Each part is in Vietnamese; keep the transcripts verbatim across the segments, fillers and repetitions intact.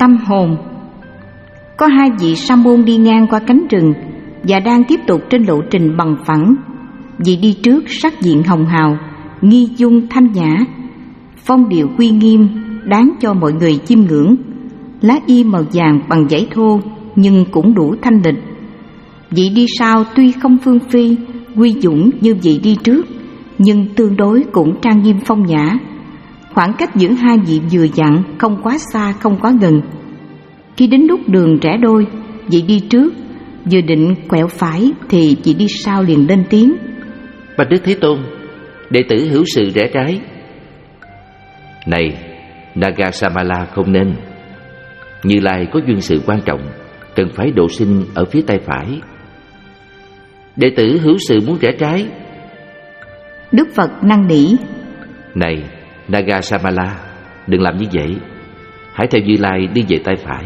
tâm hồn. Có hai vị sa môn đi ngang qua cánh rừng và đang tiếp tục trên lộ trình bằng phẳng. Vị đi trước sắc diện hồng hào, nghi dung thanh nhã, phong điệu uy nghiêm, đáng cho mọi người chiêm ngưỡng. Lá y màu vàng bằng vải thô nhưng cũng đủ thanh lịch. Vị đi sau tuy không phương phi, uy dũng như vị đi trước, nhưng tương đối cũng trang nghiêm phong nhã. Khoảng cách giữa hai vị vừa dặn, không quá xa không quá gần. Khi đến lúc đường rẽ đôi, vị đi trước vừa định quẹo phải thì vị đi sau liền lên tiếng: Bạch Đức Thế Tôn, đệ tử hữu sự rẽ trái. Này Nagasamala, không nên. Như Lai có duyên sự quan trọng, cần phải độ sinh ở phía tay phải. Đệ tử hữu sự muốn rẽ trái. Đức Phật năn nỉ: Này Nagasamala, đừng làm như vậy. Hãy theo Như Lai đi về tay phải.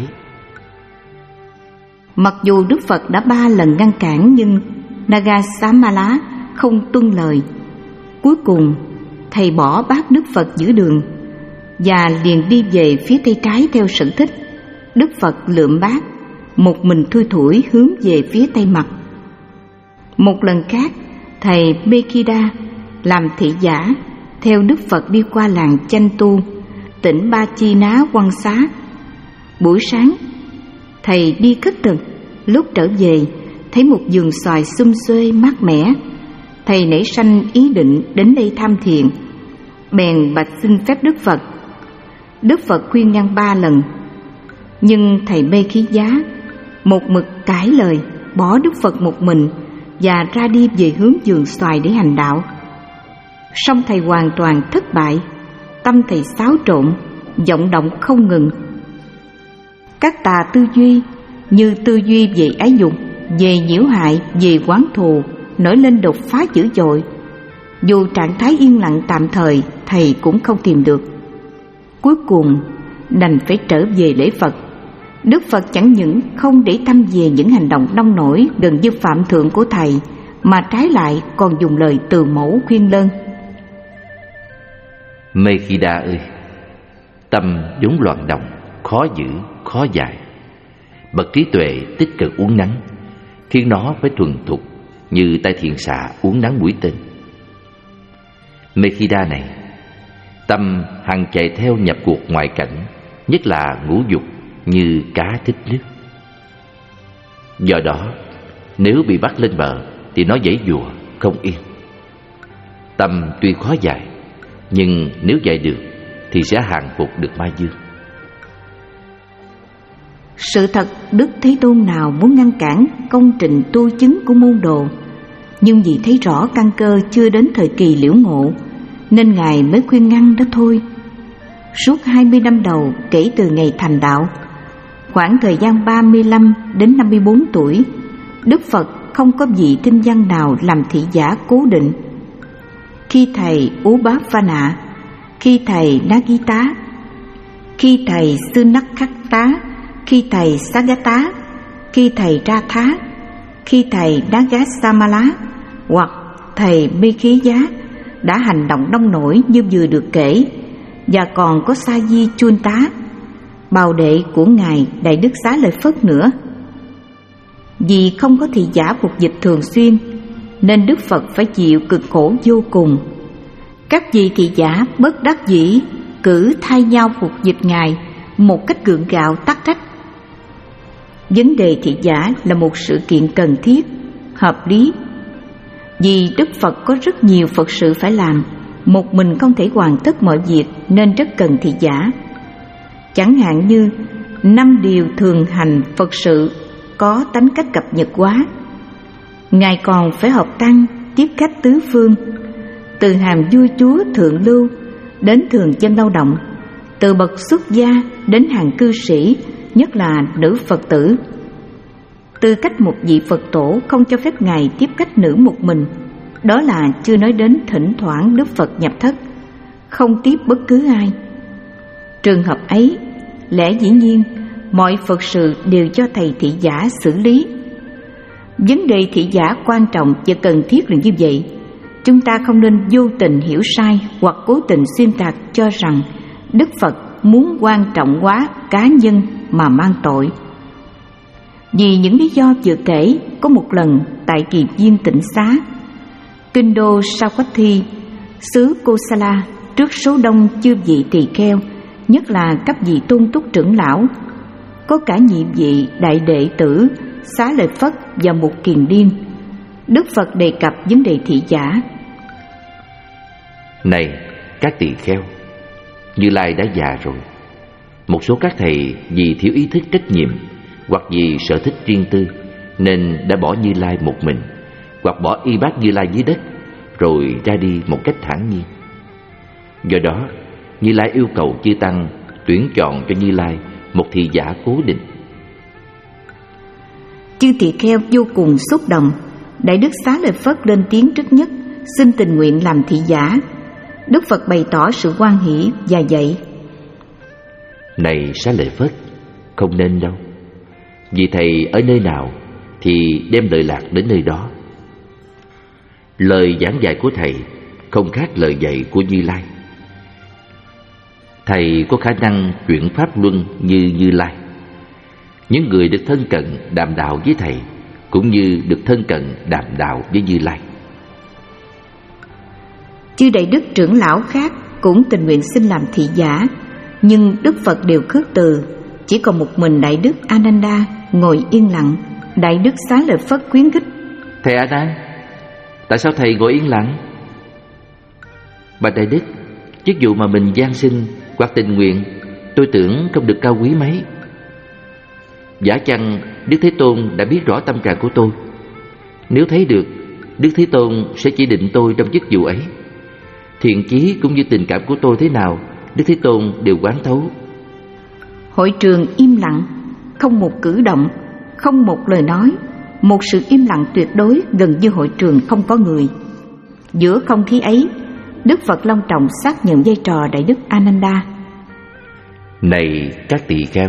Mặc dù Đức Phật đã ba lần ngăn cản, nhưng Nagasamala không tuân lời. Cuối cùng thầy bỏ bát Đức Phật giữa đường và liền đi về phía tay trái theo sở thích. Đức Phật lượm bát, một mình thui thủi hướng về phía tây mặt. Một lần khác, thầy Mekida làm thị giả theo Đức Phật đi qua làng Chanh Tu, tỉnh Ba Chi Ná Quăng Xá. Buổi sáng, thầy đi khất thực. Lúc trở về, thấy một vườn xoài sum xuê mát mẻ. Thầy nảy sanh ý định đến đây tham thiền, bèn bạch xin phép Đức Phật. Đức Phật khuyên ngăn ba lần, nhưng thầy mê khí giá, một mực cãi lời, bỏ Đức Phật một mình và ra đi về hướng vườn xoài để hành đạo. Song thầy hoàn toàn thất bại, tâm thầy xáo trộn, vọng động không ngừng. Các tà tư duy như tư duy về ái dục, về nhiễu hại, về oán thù nổi lên đột phá dữ dội. Dù trạng thái yên lặng tạm thời, thầy cũng không tìm được. Cuối cùng đành phải trở về lễ Phật. Đức Phật chẳng những không để tâm về những hành động nông nổi gần như phạm thượng của thầy, mà trái lại còn dùng lời từ mẫu khuyên lơn: Mekida ơi, tâm vốn loạn động, khó giữ, khó dạy. Bậc trí tuệ tích cực uốn nắn, khiến nó phải thuần thục như tay thiền xạ uốn nắn mũi tên. Mekida này, tâm hằng chạy theo nhập cuộc ngoại cảnh, nhất là ngũ dục, như cá thích nước. Do đó, nếu bị bắt lên bờ thì nó giãy giụa không yên. Tâm tuy khó dạy, nhưng nếu dạy được thì sẽ hàng phục được ma dương. Sự thật, Đức Thế Tôn nào muốn ngăn cản công trình tu chứng của môn đồ, nhưng vì thấy rõ căn cơ chưa đến thời kỳ liễu ngộ, nên Ngài mới khuyên ngăn đó thôi. Suốt hai mươi năm đầu kể từ ngày thành đạo, khoảng thời gian ba mươi lăm đến năm mươi bốn tuổi, Đức Phật không có vị tinh văn nào làm thị giả cố định. Khi thầy Ubhavana, khi thầy Nagita, khi thầy Sunakhatta, khi thầy Sagata, khi thầy Ratha, khi thầy Nagasamala hoặc thầy Mekhiya đã hành động nông nổi như vừa được kể, và còn có Sa Di Chunta, bào đệ của Ngài Đại Đức Xá Lợi Phất nữa. Vì không có thị giả phục dịch thường xuyên, nên Đức Phật phải chịu cực khổ vô cùng. Các vị thị giả bất đắc dĩ cử thay nhau phục dịch Ngài một cách gượng gạo tắc trách. Vấn đề thị giả là một sự kiện cần thiết, hợp lý. Vì Đức Phật có rất nhiều Phật sự phải làm, một mình không thể hoàn tất mọi việc, nên rất cần thị giả. Chẳng hạn như năm điều thường hành Phật sự có tánh cách cập nhật quá. Ngài còn phải họp tăng, tiếp khách tứ phương, từ hàm vua chúa thượng lưu đến thường dân lao động, từ bậc xuất gia đến hàng cư sĩ, nhất là nữ Phật tử. Tư cách một vị Phật tổ không cho phép Ngài tiếp khách nữ một mình. Đó là chưa nói đến thỉnh thoảng Đức Phật nhập thất, không tiếp bất cứ ai. Trường hợp ấy, lẽ dĩ nhiên mọi Phật sự đều cho thầy thị giả xử lý. Vấn đề thị giả quan trọng và cần thiết là như vậy. Chúng ta không nên vô tình hiểu sai hoặc cố tình xuyên tạc cho rằng Đức Phật muốn quan trọng hóa cá nhân mà mang tội. Vì những lý do vừa kể, có một lần tại kỳ viên tịnh xá, kinh đô Savatthi, xứ Kosala, trước số đông chư vị tỳ kheo, nhất là các vị tôn túc trưởng lão, có cả nhị vị đại đệ tử Xá Lợi Phất và một kiền điên, Đức Phật đề cập vấn đề thị giả. Này các tỳ kheo, Như Lai đã già rồi. Một số các thầy vì thiếu ý thức trách nhiệm hoặc vì sở thích riêng tư nên đã bỏ Như Lai một mình, hoặc bỏ y bát Như Lai dưới đất rồi ra đi một cách thản nhiên. Do đó, Như Lai yêu cầu chư tăng tuyển chọn cho Như Lai một thị giả cố định. Chư tỳ kheo vô cùng xúc động. Đại đức Xá Lợi Phất lên tiếng trước nhất, xin tình nguyện làm thị giả. Đức Phật bày tỏ sự hoan hỷ và dạy: Này Xá Lợi Phất, không nên đâu. Vì thầy ở nơi nào thì đem lợi lạc đến nơi đó. Lời giảng dạy của thầy không khác lời dạy của Như Lai. Thầy có khả năng chuyển pháp luân như Như Lai. Những người được thân cận đàm đạo với thầy cũng như được thân cận đàm đạo với Như Lai. Chư đại đức trưởng lão khác cũng tình nguyện xin làm thị giả, nhưng Đức Phật đều khước từ. Chỉ còn một mình đại đức Ananda ngồi yên lặng. Đại đức Xá Lợi Phất khuyến khích: Thầy A Nan, tại sao thầy ngồi yên lặng? Bạch đại đức, chức vụ mà mình gian sinh hoặc tình nguyện, tôi tưởng không được cao quý mấy. Giả chăng Đức Thế Tôn đã biết rõ tâm trạng của tôi. Nếu thấy được, Đức Thế Tôn sẽ chỉ định tôi trong chức vụ ấy. Thiện chí cũng như tình cảm của tôi thế nào, Đức Thế Tôn đều quán thấu. Hội trường im lặng, không một cử động, không một lời nói. Một sự im lặng tuyệt đối, gần như hội trường không có người. Giữa không khí ấy, Đức Phật long trọng xác nhận vai trò đại đức Ananda. Này các tỳ kheo,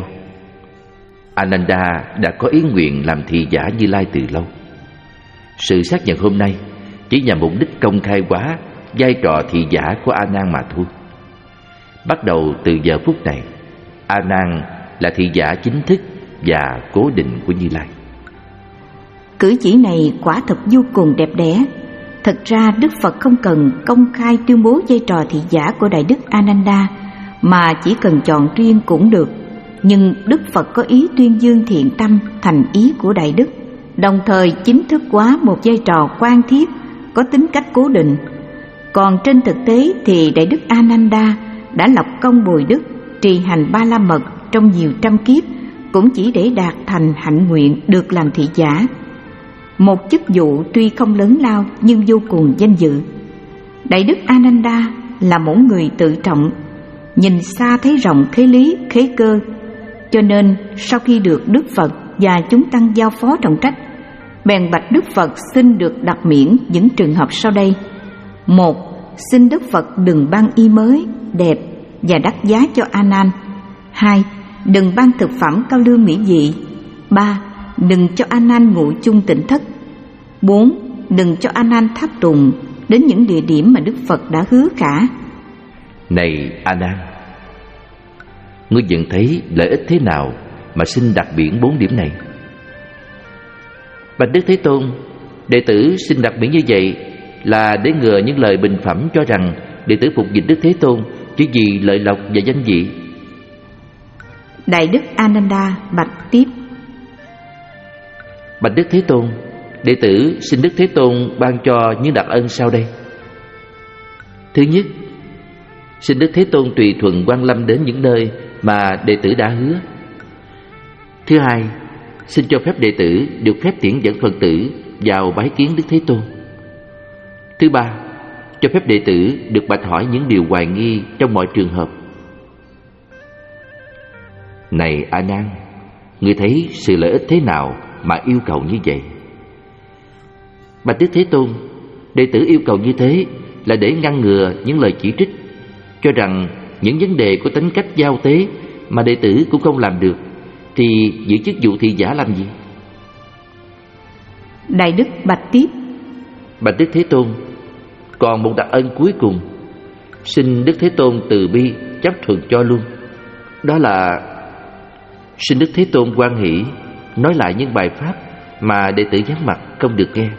Ananda đã có ý nguyện làm thị giả Như Lai từ lâu. Sự xác nhận hôm nay chỉ nhằm mục đích công khai hóa vai trò thị giả của A Nan mà thôi. Bắt đầu từ giờ phút này, A Nan là thị giả chính thức và cố định của Như Lai. Cử chỉ này quả thật vô cùng đẹp đẽ. Thật ra Đức Phật không cần công khai tuyên bố vai trò thị giả của đại đức Ananda, mà chỉ cần chọn riêng cũng được. Nhưng Đức Phật có ý tuyên dương thiện tâm thành ý của đại đức, đồng thời chính thức hóa một vai trò quan thiết có tính cách cố định. Còn trên thực tế thì đại đức Ananda đã lập công bồi đức, trì hành ba la mật trong nhiều trăm kiếp, cũng chỉ để đạt thành hạnh nguyện được làm thị giả. Một chức vụ tuy không lớn lao nhưng vô cùng danh dự. Đại đức Ananda là mẫu người tự trọng, nhìn xa thấy rộng khế lý khế cơ. Cho nên sau khi được Đức Phật và chúng tăng giao phó trọng trách, bèn bạch Đức Phật xin được đặc miễn những trường hợp sau đây. Một, xin Đức Phật đừng ban y mới, đẹp và đắt giá cho A Nan. Hai, đừng ban thực phẩm cao lương mỹ vị. Ba, đừng cho A Nan ngủ chung tịnh thất. Bốn, đừng cho A Nan tháp tùng đến những địa điểm mà Đức Phật đã hứa khả. Này A Nan, ngươi nhận thấy lợi ích thế nào mà xin đặc biển bốn điểm này? Bạch Đức Thế Tôn, đệ tử xin đặc biển như vậy là để ngừa những lời bình phẩm cho rằng đệ tử phục dịch Đức Thế Tôn chỉ vì lợi lộc và danh vị. Đại đức Ananda bạch tiếp: Bạch Đức Thế Tôn, đệ tử xin Đức Thế Tôn ban cho những đặc ân sau đây. Thứ nhất, xin Đức Thế Tôn tùy thuận quang lâm đến những nơi mà đệ tử đã hứa. Thứ hai, xin cho phép đệ tử được phép tiễn dẫn Phật tử vào bái kiến Đức Thế Tôn. Thứ ba, cho phép đệ tử được bạch hỏi những điều hoài nghi trong mọi trường hợp. Này A Nan, ngươi thấy sự lợi ích thế nào mà yêu cầu như vậy? Bạch Đức Thế Tôn, đệ tử yêu cầu như thế là để ngăn ngừa những lời chỉ trích, cho rằng những vấn đề của tính cách giao tế mà đệ tử cũng không làm được thì giữ chức vụ thị giả làm gì? Đại đức bạch tiếp: Bạch Đức Thế Tôn, còn một đặc ân cuối cùng, xin Đức Thế Tôn từ bi chấp thuận cho luôn. Đó là Xin Đức Thế Tôn hoan hỷ nói lại những bài pháp mà đệ tử vắng mặt không được nghe.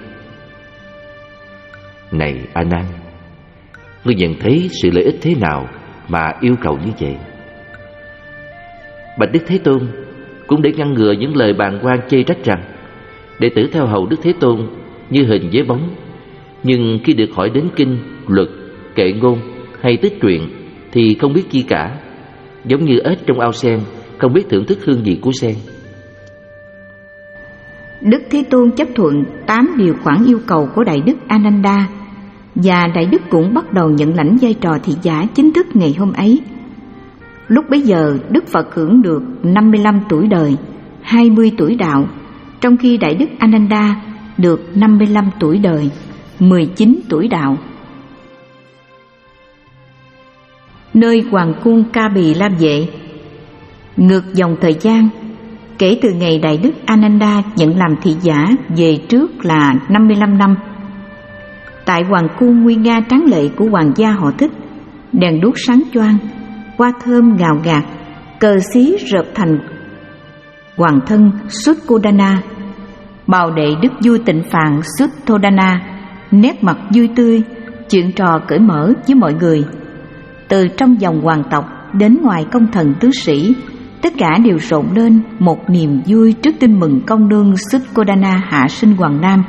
Này A Nan, ngươi nhận thấy sự lợi ích thế nào mà yêu cầu như vậy? Bạch Đức Thế Tôn, cũng để ngăn ngừa những lời bàng quan chê trách rằng đệ tử theo hầu Đức Thế Tôn như hình với bóng, nhưng khi được hỏi đến kinh, luật, kệ ngôn hay tích truyện thì không biết chi cả, giống như ếch trong ao sen không biết thưởng thức hương vị của sen. Đức Thế Tôn chấp thuận tám điều khoản yêu cầu của Đại Đức Ananda, và Đại Đức cũng bắt đầu nhận lãnh vai trò thị giả chính thức ngày hôm ấy. Lúc bấy giờ Đức Phật hưởng được năm mươi lăm tuổi đời, hai mươi tuổi đạo, trong khi Đại Đức Ananda được năm mươi lăm tuổi đời, mười chín tuổi đạo. Nơi hoàng cung Ca Bì La Vệ, ngược dòng thời gian, kể từ ngày Đại Đức Ananda nhận làm thị giả về trước là năm mươi lăm năm. Tại hoàng cung nguy nga tráng lệ của hoàng gia họ Thích, đèn đuốc sáng choang, hoa thơm ngào ngạt, cờ xí rợp thành hoàng thân Suddhodana, bào đệ Đức vua Tịnh Phạn Suddhodana, nét mặt vui tươi, chuyện trò cởi mở với mọi người. Từ trong dòng hoàng tộc đến ngoài công thần tứ sĩ, tất cả đều rộn lên một niềm vui trước tin mừng công nương Suddhodana hạ sinh hoàng nam.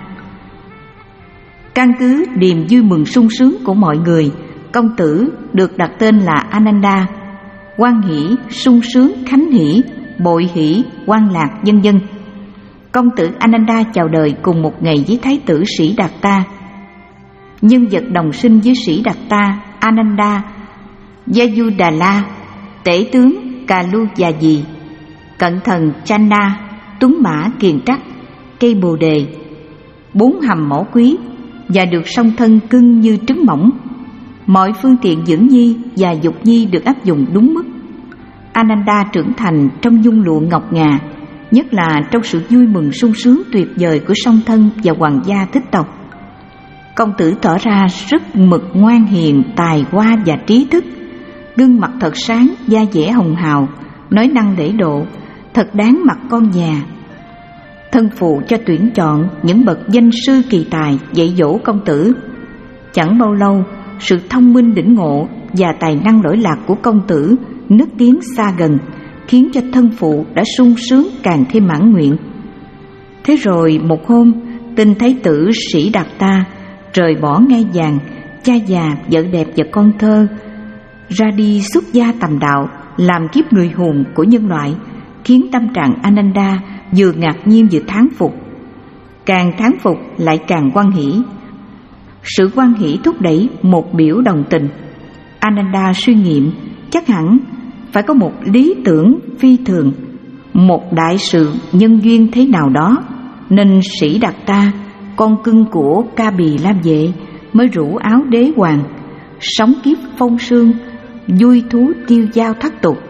Căn cứ niềm vui mừng sung sướng của mọi người, công tử được đặt tên là Ananda, hoan hỷ, sung sướng, khánh hỷ, bội hỷ, hoan lạc, vân vân. Công tử Ananda chào đời cùng một ngày với thái tử Sĩ Đạt Ta. Nhân vật đồng sinh với Sĩ Đạt Ta, Ananda, Yajudala, tể tướng Kalu Già Dì, cận thần Channa, tuấn mã kiền trắc, cây bồ đề, bốn hầm mỏ quý, và được song thân cưng như trứng mỏng. Mọi phương tiện dưỡng nhi và dục nhi được áp dụng đúng mức. Ananda trưởng thành trong nhung lụa ngọc ngà, nhất là trong sự vui mừng sung sướng tuyệt vời của song thân và hoàng gia thích tộc. Công tử tỏ ra rất mực ngoan hiền, tài hoa và trí thức, gương mặt thật sáng, da dẻ hồng hào, nói năng lễ độ, thật đáng mặt con nhà. Thân phụ cho tuyển chọn những bậc danh sư kỳ tài dạy dỗ công tử. Chẳng bao lâu, sự thông minh đỉnh ngộ và tài năng lỗi lạc của công tử nức tiếng xa gần, khiến cho thân phụ đã sung sướng càng thêm mãn nguyện. Thế rồi một hôm, tin thái tử Sĩ Đạt Ta rời bỏ ngai vàng, cha già, vợ đẹp và con thơ, ra đi xuất gia tầm đạo, làm kiếp người hùng của nhân loại, khiến tâm trạng Ananda vừa ngạc nhiên vừa thán phục. Càng thán phục lại càng hoan hỷ. Sự hoan hỷ thúc đẩy một biểu đồng tình. Ananda suy nghiệm chắc hẳn phải có một lý tưởng phi thường, một đại sự nhân duyên thế nào đó, nên Sĩ Đạt Ta, con cưng của Ca Bì La Vệ, mới rủ áo đế hoàng, sống kiếp phong sương, vui thú tiêu dao thất tục.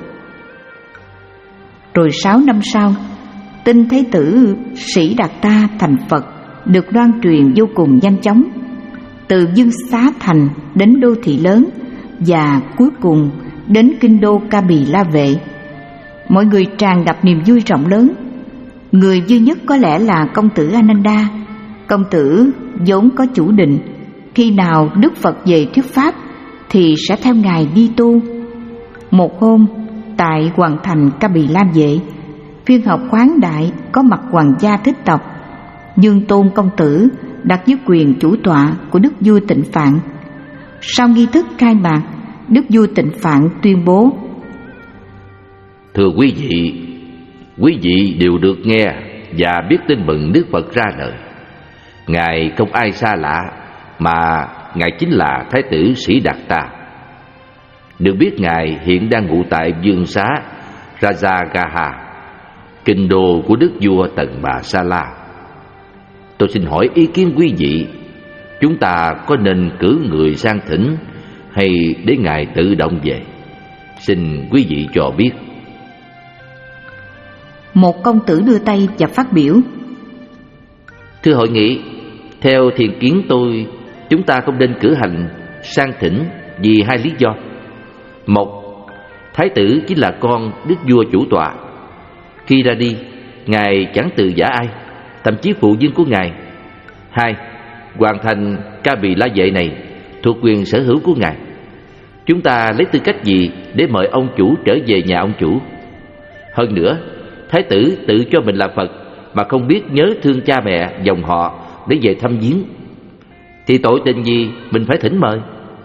Rồi sáu năm sau, tin thái tử Sĩ Đạt Ta thành Phật được loan truyền vô cùng nhanh chóng, từ Dương Xá Thành đến đô thị lớn, và cuối cùng đến kinh đô Ca Bì La Vệ. Mọi người tràn ngập niềm vui rộng lớn. Người duy nhất có lẽ là công tử Ananda. Công tử vốn có chủ định, khi nào Đức Phật về thuyết pháp thì sẽ theo ngài đi tu. Một hôm, tại hoàng thành Ca Bì La Vệ, phiên họp khoáng đại có mặt hoàng gia thích tộc. Dương Tôn công tử đặt dưới quyền chủ tọa của Đức vua Tịnh Phạn. Sau nghi thức khai mạc, Đức vua Tịnh Phạn tuyên bố: Thưa quý vị, quý vị đều được nghe và biết tin mừng Đức Phật ra lời. Ngài không ai xa lạ, mà Ngài chính là Thái tử Sĩ Đạt Ta. Được biết Ngài hiện đang ngụ tại Dương Xá Rajagaha, kinh đô của Đức vua Tần Bà Sa La. Tôi xin hỏi ý kiến quý vị, chúng ta có nên cử người sang thỉnh hay để Ngài tự động về? Xin quý vị cho biết. Một công tử đưa tay và phát biểu: Thưa hội nghị, theo thiện kiến tôi, chúng ta không nên cử hành sang thỉnh vì hai lý do. Một, thái tử chính là con đức vua chủ tọa. Khi ra đi, Ngài chẳng từ giã ai, thậm chí phụ vương của Ngài. Hai, hoàn thành Ca Bì La Vệ này thuộc quyền sở hữu của Ngài. Chúng ta lấy tư cách gì để mời ông chủ trở về nhà ông chủ? Hơn nữa, thái tử tự cho mình là Phật mà không biết nhớ thương cha mẹ, dòng họ để về thăm viếng, thì tội tình gì mình phải thỉnh mời?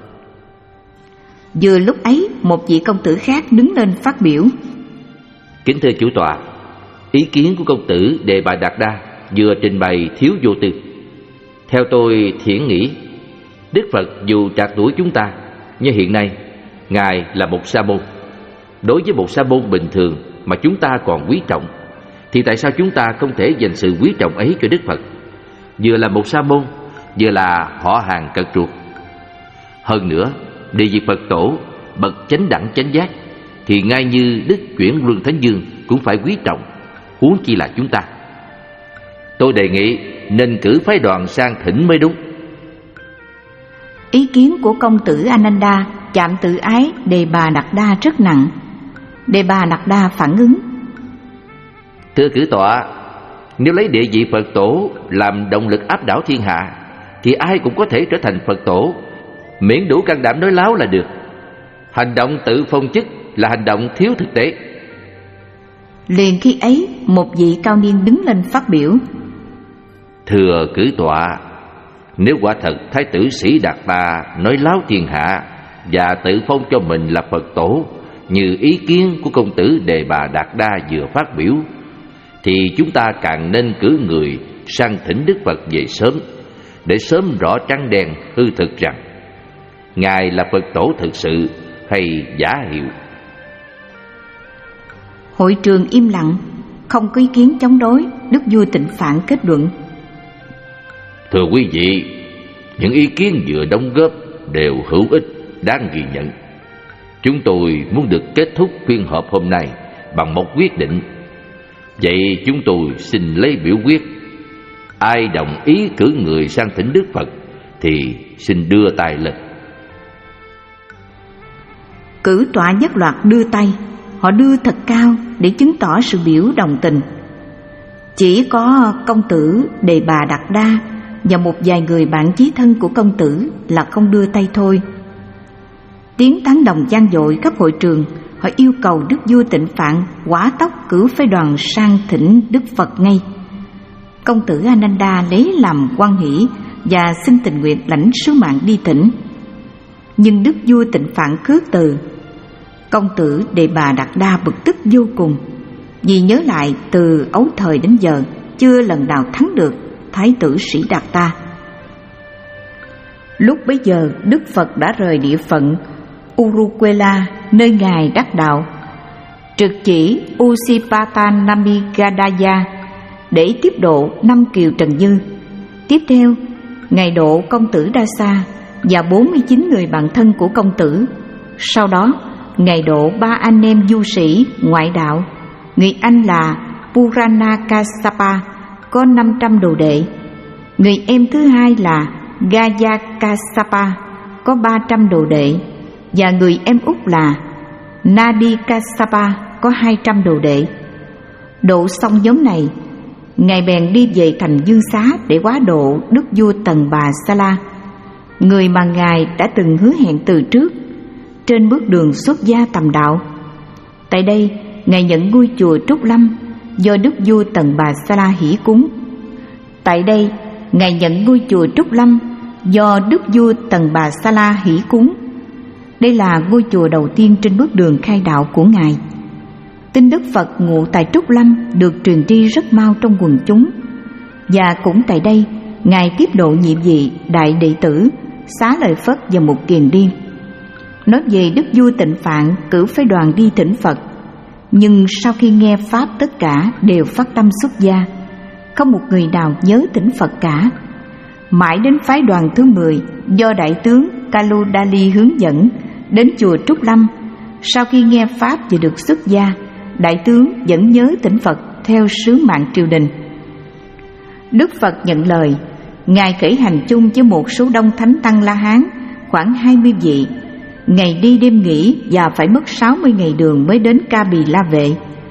Vừa lúc ấy, một vị công tử khác đứng lên phát biểu. Kính thưa chủ tọa, ý kiến của công tử Đề Bà Đạt Đa vừa trình bày thiếu vô tư. Theo tôi thiển nghĩ, Đức Phật dù trạc tuổi chúng ta, nhưng hiện nay Ngài là một sa môn. Đối với một sa môn bình thường mà chúng ta còn quý trọng, thì tại sao chúng ta không thể dành sự quý trọng ấy cho Đức Phật? Vừa là một sa môn, vừa là họ hàng cận ruột. Hơn nữa, địa vị Phật tổ, bậc chánh đẳng chánh giác, thì ngay như Đức Chuyển Luân Thánh Dương cũng phải quý trọng, huống chi là chúng ta. Tôi đề nghị nên cử phái đoàn sang thỉnh mới đúng. Ý kiến của công tử Ananda chạm tự ái Đề Bà Đạt Đa rất nặng. Đề Bà Đạt Đa phản ứng. Thưa cử tọa, nếu lấy địa vị Phật tổ làm động lực áp đảo thiên hạ, thì ai cũng có thể trở thành Phật tổ, miễn đủ can đảm nói láo là được. Hành động tự phong chức là hành động thiếu thực tế. Liền khi ấy, một vị cao niên đứng lên phát biểu. Thưa cử tọa, nếu quả thật Thái tử Sĩ Đạt Đa nói láo thiên hạ và tự phong cho mình là Phật tổ, như ý kiến của công tử Đề Bà Đạt Đa vừa phát biểu, thì chúng ta càng nên cử người sang thỉnh Đức Phật về sớm, để sớm rõ trắng đen hư thực rằng Ngài là Phật tổ thực sự hay giả hiệu. Hội trường im lặng, không có ý kiến chống đối. Đức vua Tịnh Phạn kết luận. Thưa quý vị, những ý kiến vừa đóng góp đều hữu ích, đáng ghi nhận. Chúng tôi muốn được kết thúc phiên họp hôm nay bằng một quyết định. Vậy chúng tôi xin lấy biểu quyết. Ai đồng ý cử người sang thỉnh Đức Phật thì xin đưa tay lên. Cử tọa nhất loạt đưa tay. Họ đưa thật cao để chứng tỏ sự biểu đồng tình. Chỉ có công tử Đề Bà Đạt Đa và một vài người bạn chí thân của công tử là không đưa tay thôi. Tiếng tán đồng vang dội khắp hội trường. Họ yêu cầu Đức vua Tịnh Phạn hỏa tốc cử phái đoàn sang thỉnh Đức Phật ngay. Công tử Ananda lấy làm hoan hỷ và xin tình nguyện lãnh sứ mạng đi thỉnh. Nhưng Đức vua Tịnh Phạn khước từ. Công tử Đề Bà Đạt Đa bực tức vô cùng, vì nhớ lại từ ấu thời đến giờ chưa lần nào thắng được Thái tử Sĩ Đạt Ta. Lúc bấy giờ Đức Phật đã rời địa phận Uruquela, nơi Ngài đắc đạo, trực chỉ Usipatanamigadaya để tiếp độ năm kiều trần dư. Tiếp theo, Ngài độ công tử Dasa và bốn mươi chín người bạn thân của công tử. Sau đó, Ngài độ ba anh em du sĩ ngoại đạo. Người anh là Purana Kassapa, có năm trăm đồ đệ. Người em thứ hai là Gaya Kassapa, có ba trăm đồ đệ. Và người em út là Nadi Kassapa, có hai trăm đồ đệ. Độ xong nhóm này, Ngài bèn đi về thành Dương Xá để hóa độ Đức vua Tần Bà Sala, người mà Ngài đã từng hứa hẹn từ trước, trên bước đường xuất gia tầm đạo. Tại đây, Ngài nhận ngôi chùa Trúc Lâm do Đức vua Tần Bà Sala hỷ cúng. Tại đây, Ngài nhận ngôi chùa Trúc Lâm do Đức vua Tần Bà Sala hỷ cúng. Đây là ngôi chùa đầu tiên trên bước đường khai đạo của Ngài. Tin Đức Phật ngụ tại Trúc Lâm được truyền đi rất mau trong quần chúng. Và cũng tại đây, Ngài tiếp độ nhiệm vị đại đệ tử Xá Lợi Phất và Mục Kiền Điên. Nói về Đức vua Tịnh Phạn cử phái đoàn đi thỉnh Phật, nhưng sau khi nghe pháp tất cả đều phát tâm xuất gia, không một người nào nhớ thỉnh Phật cả. Mãi đến phái đoàn thứ mười do đại tướng Kaludali hướng dẫn đến chùa Trúc Lâm, sau khi nghe pháp và được xuất gia, đại tướng vẫn nhớ thỉnh Phật theo sứ mạng triều đình. Đức Phật nhận lời, Ngài khởi hành chung với một số đông thánh tăng La Hán, khoảng hai mươi vị. Ngày đi đêm nghỉ và phải mất sáu mươi ngày đường mới đến Ca Bì La Vệ.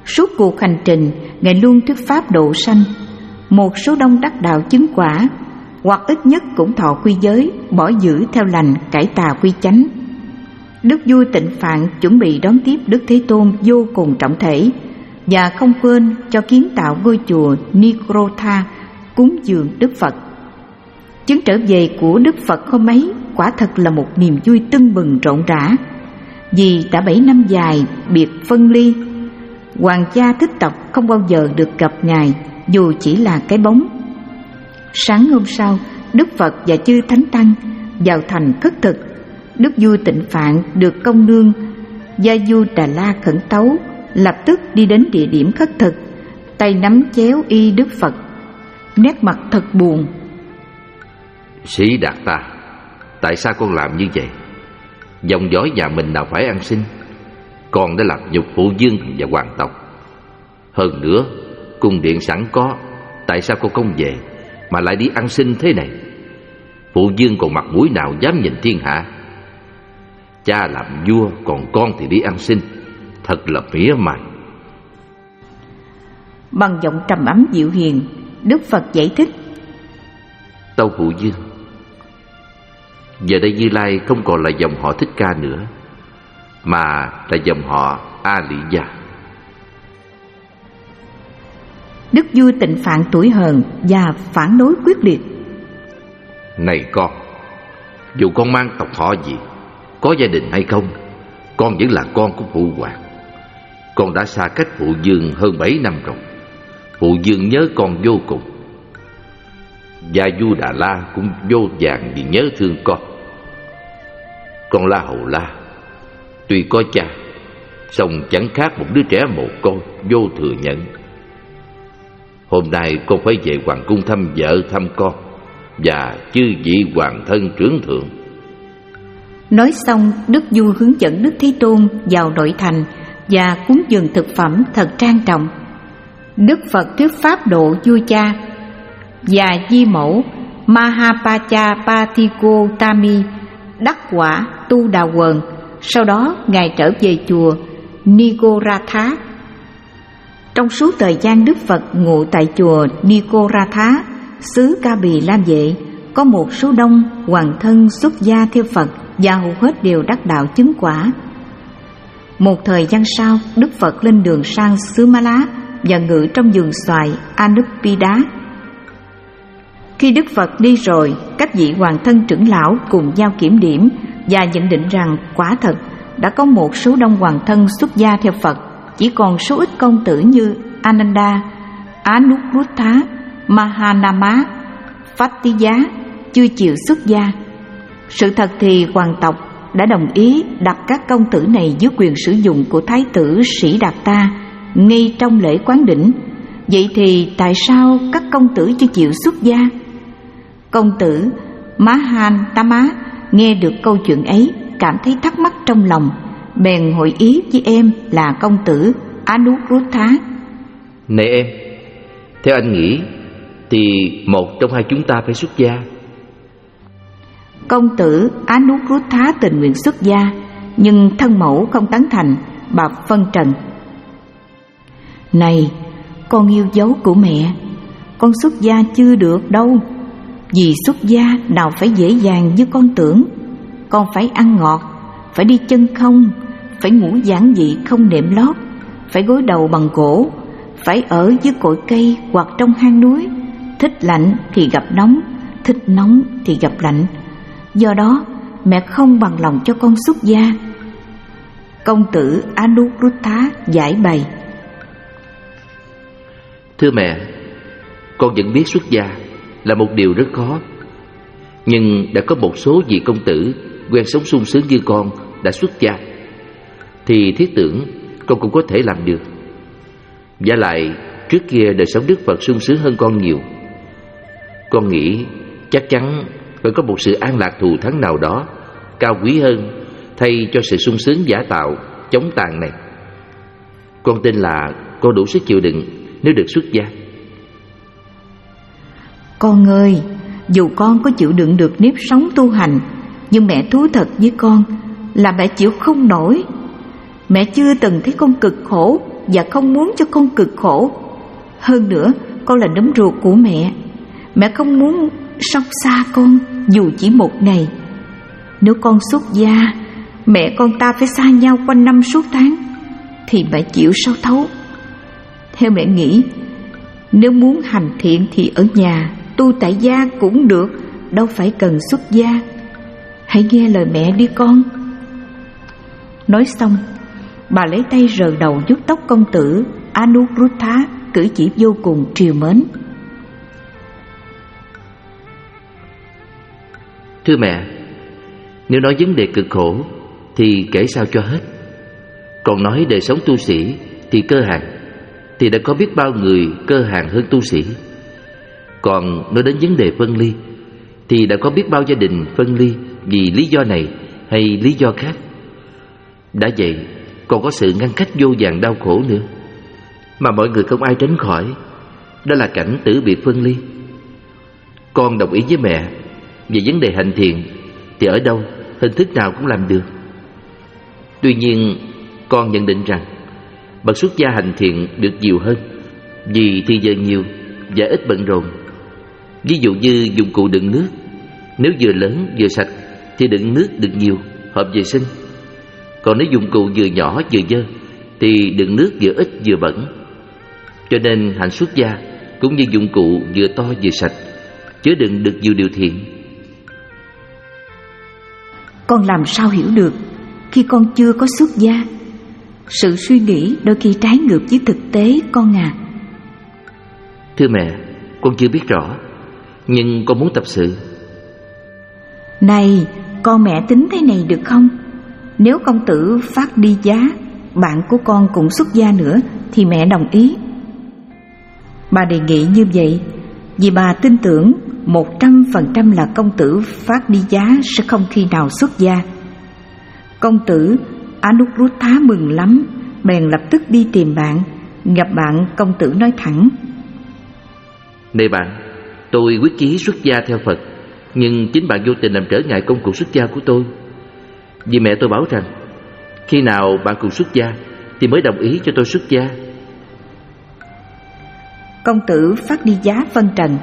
Suốt cuộc hành trình, Ngài luôn thuyết pháp độ sanh. Một số đông đắc đạo chứng quả, hoặc ít nhất cũng thọ quy giới, bỏ giữ theo lành, cải tà quy chánh. Đức vua Tịnh Phạn chuẩn bị đón tiếp Đức Thế Tôn vô cùng trọng thể, và không quên cho kiến tạo ngôi chùa Nikrotha cúng dường Đức Phật. Chuyến trở về của Đức Phật hôm ấy quả thật là một niềm vui tưng bừng rộn rã. Vì đã bảy năm dài biệt phân ly, hoàng gia thích tộc không bao giờ được gặp Ngài, dù chỉ là cái bóng. Sáng hôm sau, Đức Phật và chư Thánh Tăng vào thành khất thực. Đức vua Tịnh Phạn được công nương Gia Du Đà La khẩn tấu, lập tức đi đến địa điểm khất thực, tay nắm chéo y Đức Phật, nét mặt thật buồn. Sĩ Đạt Ta, tại sao con làm như vậy? Dòng dõi nhà mình nào phải ăn xin. Con đã làm nhục phụ vương và hoàng tộc. Hơn nữa, cung điện sẵn có, tại sao con không về mà lại đi ăn xin thế này? Phụ vương còn mặt mũi nào dám nhìn thiên hạ? Cha làm vua, còn con thì đi ăn xin, thật là mỉa mai. Bằng giọng trầm ấm dịu hiền, Đức Phật giải thích: Tâu phụ vương, giờ đây Như Lai không còn là dòng họ Thích Ca nữa, mà là dòng họ A Lị Gia. Đức vua Tịnh Phạn tuổi hờn và phản đối quyết liệt: Này con, dù con mang tộc họ gì, có gia đình hay không, con vẫn là con của phụ hoàng. Con đã xa cách phụ vương hơn bảy năm rồi. Phụ vương nhớ con vô cùng. Gia Du Đà La cũng vô vàn vì nhớ thương con. Con La Hầu La tuy có cha, song chẳng khác một đứa trẻ mồ côi vô thừa nhận. Hôm nay con phải về hoàng cung thăm vợ thăm con và chư vị hoàng thân trưởng thượng. Nói xong, Đức vua hướng dẫn Đức Thế Tôn vào nội thành và cúng dường thực phẩm thật trang trọng. Đức Phật thuyết pháp độ vua cha và di mẫu Mahapajapatiko đắc quả tu đà quần. Sau đó Ngài trở về chùa Nigoratha. Trong suốt thời gian Đức Phật ngụ tại chùa Nigoratha, xứ Ca Bì Lam Vệ, có một số đông hoàng thân xuất gia theo Phật và hầu hết đều đắc đạo chứng quả. Một thời gian sau, Đức Phật lên đường sang xứ Ma Lá và ngự trong vườn xoài Anuppida. Khi Đức Phật đi rồi, các vị hoàng thân trưởng lão cùng nhau kiểm điểm và nhận định rằng quả thật đã có một số đông hoàng thân xuất gia theo Phật, chỉ còn số ít công tử như Ananda, Anuruddha, Mahanama, Phattiya chưa chịu xuất gia. Sự thật thì hoàng tộc đã đồng ý đặt các công tử này dưới quyền sử dụng của Thái tử Sĩ Đạt Ta ngay trong lễ quán đỉnh. Vậy thì tại sao các công tử chưa chịu xuất gia? Công tử Mahantama nghe được câu chuyện ấy, cảm thấy thắc mắc trong lòng, bèn hội ý với em là công tử Anuruddha: Này em, theo anh nghĩ thì một trong hai chúng ta phải xuất gia. Công tử Anuruddha tình nguyện xuất gia, nhưng thân mẫu không tán thành, bà phân trần: Này, con yêu dấu của mẹ, con xuất gia chưa được đâu. Vì xuất gia nào phải dễ dàng như con tưởng. Con phải ăn ngọt, phải đi chân không, phải ngủ giản dị không nệm lót, phải gối đầu bằng gỗ, phải ở dưới cội cây hoặc trong hang núi. Thích lạnh thì gặp nóng, thích nóng thì gặp lạnh. Do đó mẹ không bằng lòng cho con xuất gia. Công tử Anuruddha giải bày: Thưa mẹ, con vẫn biết xuất gia là một điều rất khó, nhưng đã có một số vị công tử quen sống sung sướng như con đã xuất gia, thì thiết tưởng con cũng có thể làm được. Vả lại trước kia đời sống Đức Phật sung sướng hơn con nhiều. Con nghĩ chắc chắn phải có một sự an lạc thù thắng nào đó cao quý hơn thay cho sự sung sướng giả tạo chống tàn này. Con tin là con đủ sức chịu đựng nếu được xuất gia. Con ơi, dù con có chịu đựng được nếp sống tu hành, nhưng mẹ thú thật với con là mẹ chịu không nổi. Mẹ chưa từng thấy con cực khổ và không muốn cho con cực khổ. Hơn nữa, con là nấm ruột của mẹ. Mẹ không muốn sống xa con dù chỉ một ngày. Nếu con xuất gia, mẹ con ta phải xa nhau quanh năm suốt tháng, thì mẹ chịu sao thấu. Theo mẹ nghĩ, nếu muốn hành thiện thì ở nhà tu tại gia cũng được, đâu phải cần xuất gia. Hãy nghe lời mẹ đi con. Nói xong, bà lấy tay rờ đầu vuốt tóc công tử Anuruddha, cử chỉ vô cùng trìu mến. Thưa mẹ, nếu nói vấn đề cực khổ thì kể sao cho hết. Còn nói đời sống tu sĩ thì cơ hàng, thì đã có biết bao người cơ hàng hơn tu sĩ. Còn nói đến vấn đề phân ly thì đã có biết bao gia đình phân ly vì lý do này hay lý do khác. Đã vậy, còn có sự ngăn cách vô vàn đau khổ nữa mà mọi người không ai tránh khỏi. Đó là cảnh tử biệt phân ly. Con đồng ý với mẹ, về vấn đề hành thiện thì ở đâu, hình thức nào cũng làm được. Tuy nhiên, con nhận định rằng bậc xuất gia hành thiện được nhiều hơn, vì thì giờ nhiều và ít bận rộn. Ví dụ như dụng cụ đựng nước, nếu vừa lớn vừa sạch thì đựng nước được nhiều, hợp vệ sinh. Còn nếu dụng cụ vừa nhỏ vừa dơ thì đựng nước vừa ít vừa bẩn. Cho nên hạnh xuất gia cũng như dụng cụ vừa to vừa sạch, chứa đựng được nhiều điều thiện. Con làm sao hiểu được khi con chưa có xuất gia? Sự suy nghĩ đôi khi trái ngược với thực tế con à. Thưa mẹ, con chưa biết rõ, nhưng con muốn tập sự. Này, con mẹ tính thế này được không? Nếu công tử Phát đi giá, bạn của con cũng xuất gia nữa, thì mẹ đồng ý. Bà đề nghị như vậy vì bà tin tưởng một trăm phần trăm là công tử Phát đi giá sẽ không khi nào xuất gia. Công tử Anuruddha mừng lắm, bèn lập tức đi tìm bạn. Gặp bạn, công tử nói thẳng: Này bạn, tôi quyết chí xuất gia theo Phật, nhưng chính bạn vô tình làm trở ngại công cuộc xuất gia của tôi. Vì mẹ tôi bảo rằng khi nào bạn cùng xuất gia thì mới đồng ý cho tôi xuất gia. Công tử Phát đi giá phân trần: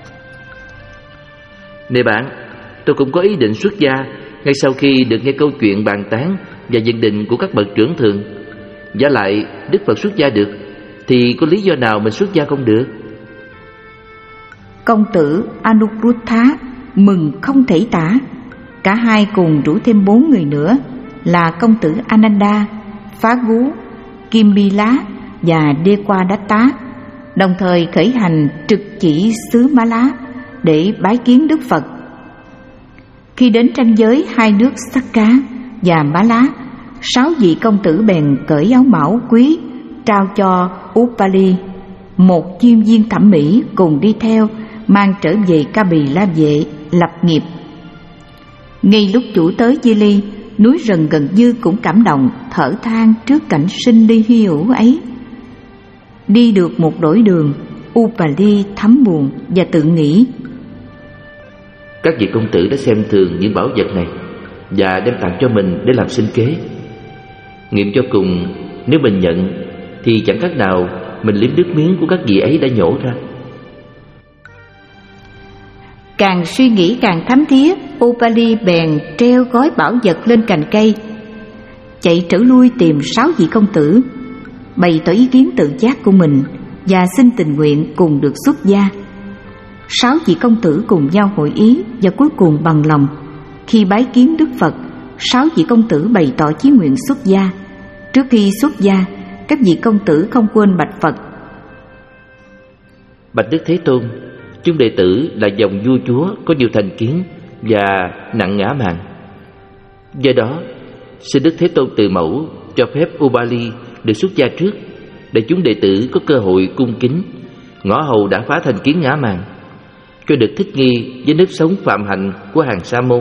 Này bạn, tôi cũng có ý định xuất gia ngay sau khi được nghe câu chuyện bàn tán và nhận định của các bậc trưởng thượng. Giả lại Đức Phật xuất gia được thì có lý do nào mình xuất gia không được? Công tử Anuruddha mừng không thể tả. Cả hai cùng rủ thêm bốn người nữa là công tử Ananda, Phá Gú, Kim Bi Lá và Dequadatta, đồng thời khởi hành trực chỉ xứ Má Lá để bái kiến Đức Phật. Khi đến ranh giới hai nước Sakka và Má Lá, sáu vị công tử bèn cởi áo mão quý trao cho Upali, một chuyên viên thẩm mỹ cùng đi theo, mang trở về Ca Bì La Vệ lập nghiệp. Ngay lúc chủ tới Di Ly, núi rừng gần như cũng cảm động, thở than trước cảnh sinh ly hy hữu ấy. Đi được một đổi đường, Upali thấm buồn và tự nghĩ: Các vị công tử đã xem thường những bảo vật này và đem tặng cho mình để làm sinh kế. Nghiệm cho cùng, nếu mình nhận thì chẳng khác nào mình liếm nước miếng của các vị ấy đã nhổ ra. Càng suy nghĩ càng thấm thía, Upali bèn treo gói bảo vật lên cành cây, chạy trở lui tìm sáu vị công tử, bày tỏ ý kiến tự giác của mình và xin tình nguyện cùng được xuất gia. Sáu vị công tử cùng nhau hội ý và cuối cùng bằng lòng. Khi bái kiến Đức Phật, sáu vị công tử bày tỏ chí nguyện xuất gia. Trước khi xuất gia, các vị công tử không quên bạch Phật: Bạch Đức Thế Tôn, chúng đệ tử là dòng vua chúa có nhiều thành kiến và nặng ngã mạn. Do đó, xin Đức Thế Tôn từ mẫu cho phép Upali được xuất gia trước, để chúng đệ tử có cơ hội cung kính, ngõ hầu đã phá thành kiến ngã mạn, cho được thích nghi với nếp sống phạm hạnh của hàng sa môn.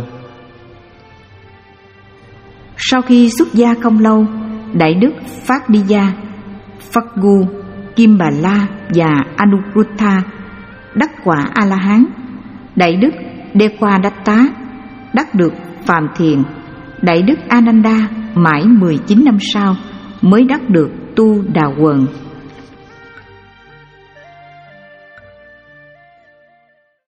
Sau khi xuất gia không lâu, Đại Đức Phát Đi Gia, Phaggu, Kim Bà La và Anuruddha đắc quả A-la-hán. Đại Đức Dequadatta đắc được Phàm Thiền. Đại Đức Ananda mãi mười chín năm sau mới đắc được tu đào quần.